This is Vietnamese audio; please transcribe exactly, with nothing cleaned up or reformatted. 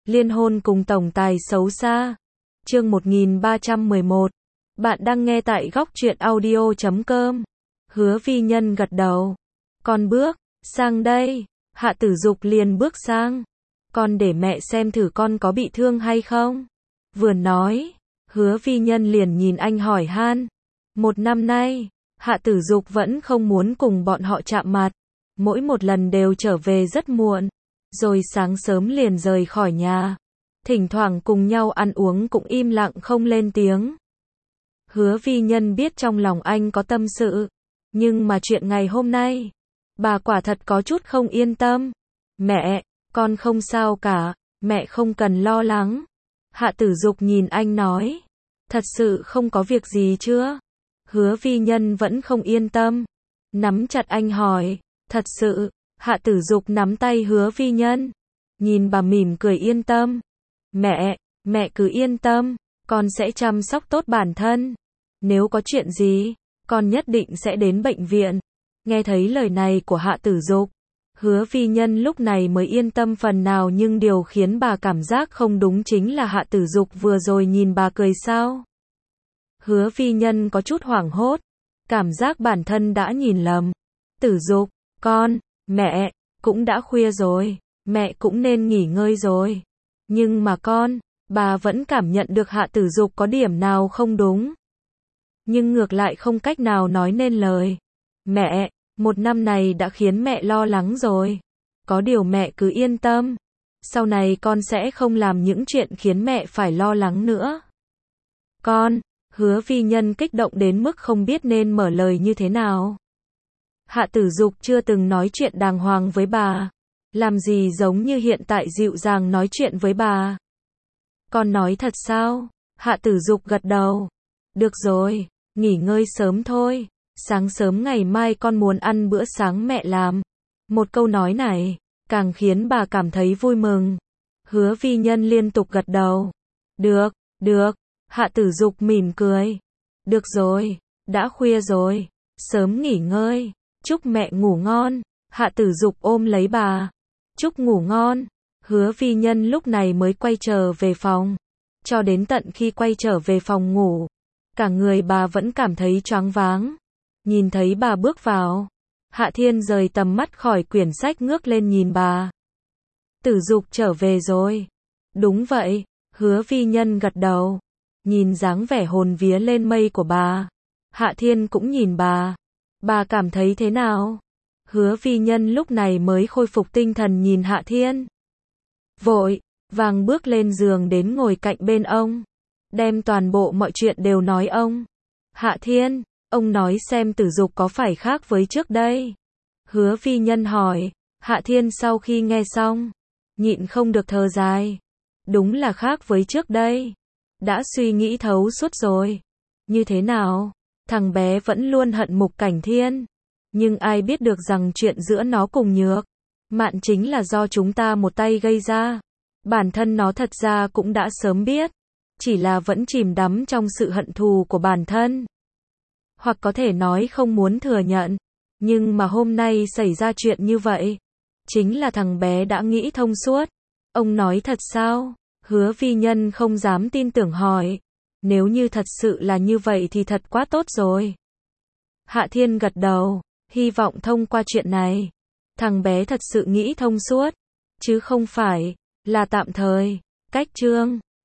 Liên hôn cùng tổng tài xấu xa. Chương một nghìn ba trăm mười một. Bạn đang nghe tại góc truyện audio chấm com. Hứa Vi Nhân gật đầu. Con bước sang đây. Hạ Tử Dục liền bước sang. Con để mẹ xem thử con có bị thương hay không. Vừa nói, Hứa Vi Nhân liền nhìn anh hỏi han. Một năm nay, Hạ Tử Dục vẫn không muốn cùng bọn họ chạm mặt. Mỗi một lần đều trở về rất muộn. Rồi sáng sớm liền rời khỏi nhà. Thỉnh thoảng cùng nhau ăn uống cũng im lặng không lên tiếng. Hứa Vi Nhân biết trong lòng anh có tâm sự. Nhưng mà chuyện ngày hôm nay, bà quả thật có chút không yên tâm. Mẹ, con không sao cả, mẹ không cần lo lắng. Hạ Tử Dục nhìn anh nói. Thật sự không có việc gì chưa? Hứa Vi Nhân vẫn không yên tâm. Nắm chặt anh hỏi. Thật sự. Hạ Tử Dục nắm tay Hứa Vi Nhân. Nhìn bà mỉm cười yên tâm. Mẹ, mẹ cứ yên tâm. Con sẽ chăm sóc tốt bản thân. Nếu có chuyện gì, con nhất định sẽ đến bệnh viện. Nghe thấy lời này của Hạ Tử Dục, Hứa Vi Nhân lúc này mới yên tâm phần nào, nhưng điều khiến bà cảm giác không đúng chính là Hạ Tử Dục vừa rồi nhìn bà cười sao. Hứa Vi Nhân có chút hoảng hốt, cảm giác bản thân đã nhìn lầm. Tử Dục, con, mẹ, cũng đã khuya rồi, mẹ cũng nên nghỉ ngơi rồi. Nhưng mà con, bà vẫn cảm nhận được Hạ Tử Dục có điểm nào không đúng. Nhưng ngược lại không cách nào nói nên lời. Mẹ, một năm này đã khiến mẹ lo lắng rồi. Có điều mẹ cứ yên tâm. Sau này con sẽ không làm những chuyện khiến mẹ phải lo lắng nữa. Con, Hứa Vi Nhân kích động đến mức không biết nên mở lời như thế nào. Hạ Tử Dục chưa từng nói chuyện đàng hoàng với bà. Làm gì giống như hiện tại dịu dàng nói chuyện với bà. Con nói thật sao? Hạ Tử Dục gật đầu. Được rồi, nghỉ ngơi sớm thôi. Sáng sớm ngày mai con muốn ăn bữa sáng mẹ làm. Một câu nói này, càng khiến bà cảm thấy vui mừng. Hứa Vi Nhân liên tục gật đầu. Được, được. Hạ Tử Dục mỉm cười. Được rồi, đã khuya rồi. Sớm nghỉ ngơi. Chúc mẹ ngủ ngon. Hạ Tử Dục ôm lấy bà. Chúc ngủ ngon. Hứa Vi Nhân lúc này mới quay trở về phòng. Cho đến tận khi quay trở về phòng ngủ, cả người bà vẫn cảm thấy choáng váng. Nhìn thấy bà bước vào, Hạ Thiên rời tầm mắt khỏi quyển sách ngước lên nhìn bà. Tử Dục trở về rồi. Đúng vậy, Hứa Vi Nhân gật đầu. Nhìn dáng vẻ hồn vía lên mây của bà, Hạ Thiên cũng nhìn bà. Bà cảm thấy thế nào? Hứa Vi Nhân lúc này mới khôi phục tinh thần nhìn Hạ Thiên. Vội vàng bước lên giường đến ngồi cạnh bên ông. Đem toàn bộ mọi chuyện đều nói ông. Hạ Thiên, ông nói xem Tử Dục có phải khác với trước đây? Hứa Vi Nhân hỏi. Hạ Thiên sau khi nghe xong, nhịn không được thở dài. Đúng là khác với trước đây. Đã suy nghĩ thấu suốt rồi. Như thế nào? Thằng bé vẫn luôn hận Mục Cảnh Thiên. Nhưng ai biết được rằng chuyện giữa nó cùng Nhược Mạn chính là do chúng ta một tay gây ra. Bản thân nó thật ra cũng đã sớm biết. Chỉ là vẫn chìm đắm trong sự hận thù của bản thân. Hoặc có thể nói không muốn thừa nhận. Nhưng mà hôm nay xảy ra chuyện như vậy. Chính là thằng bé đã nghĩ thông suốt. Ông nói thật sao? Hứa Vi Nhân không dám tin tưởng hỏi. Nếu như thật sự là như vậy thì thật quá tốt rồi. Hạ Thiên gật đầu. Hy vọng thông qua chuyện này, thằng bé thật sự nghĩ thông suốt. Chứ không phải là tạm thời. Cách chương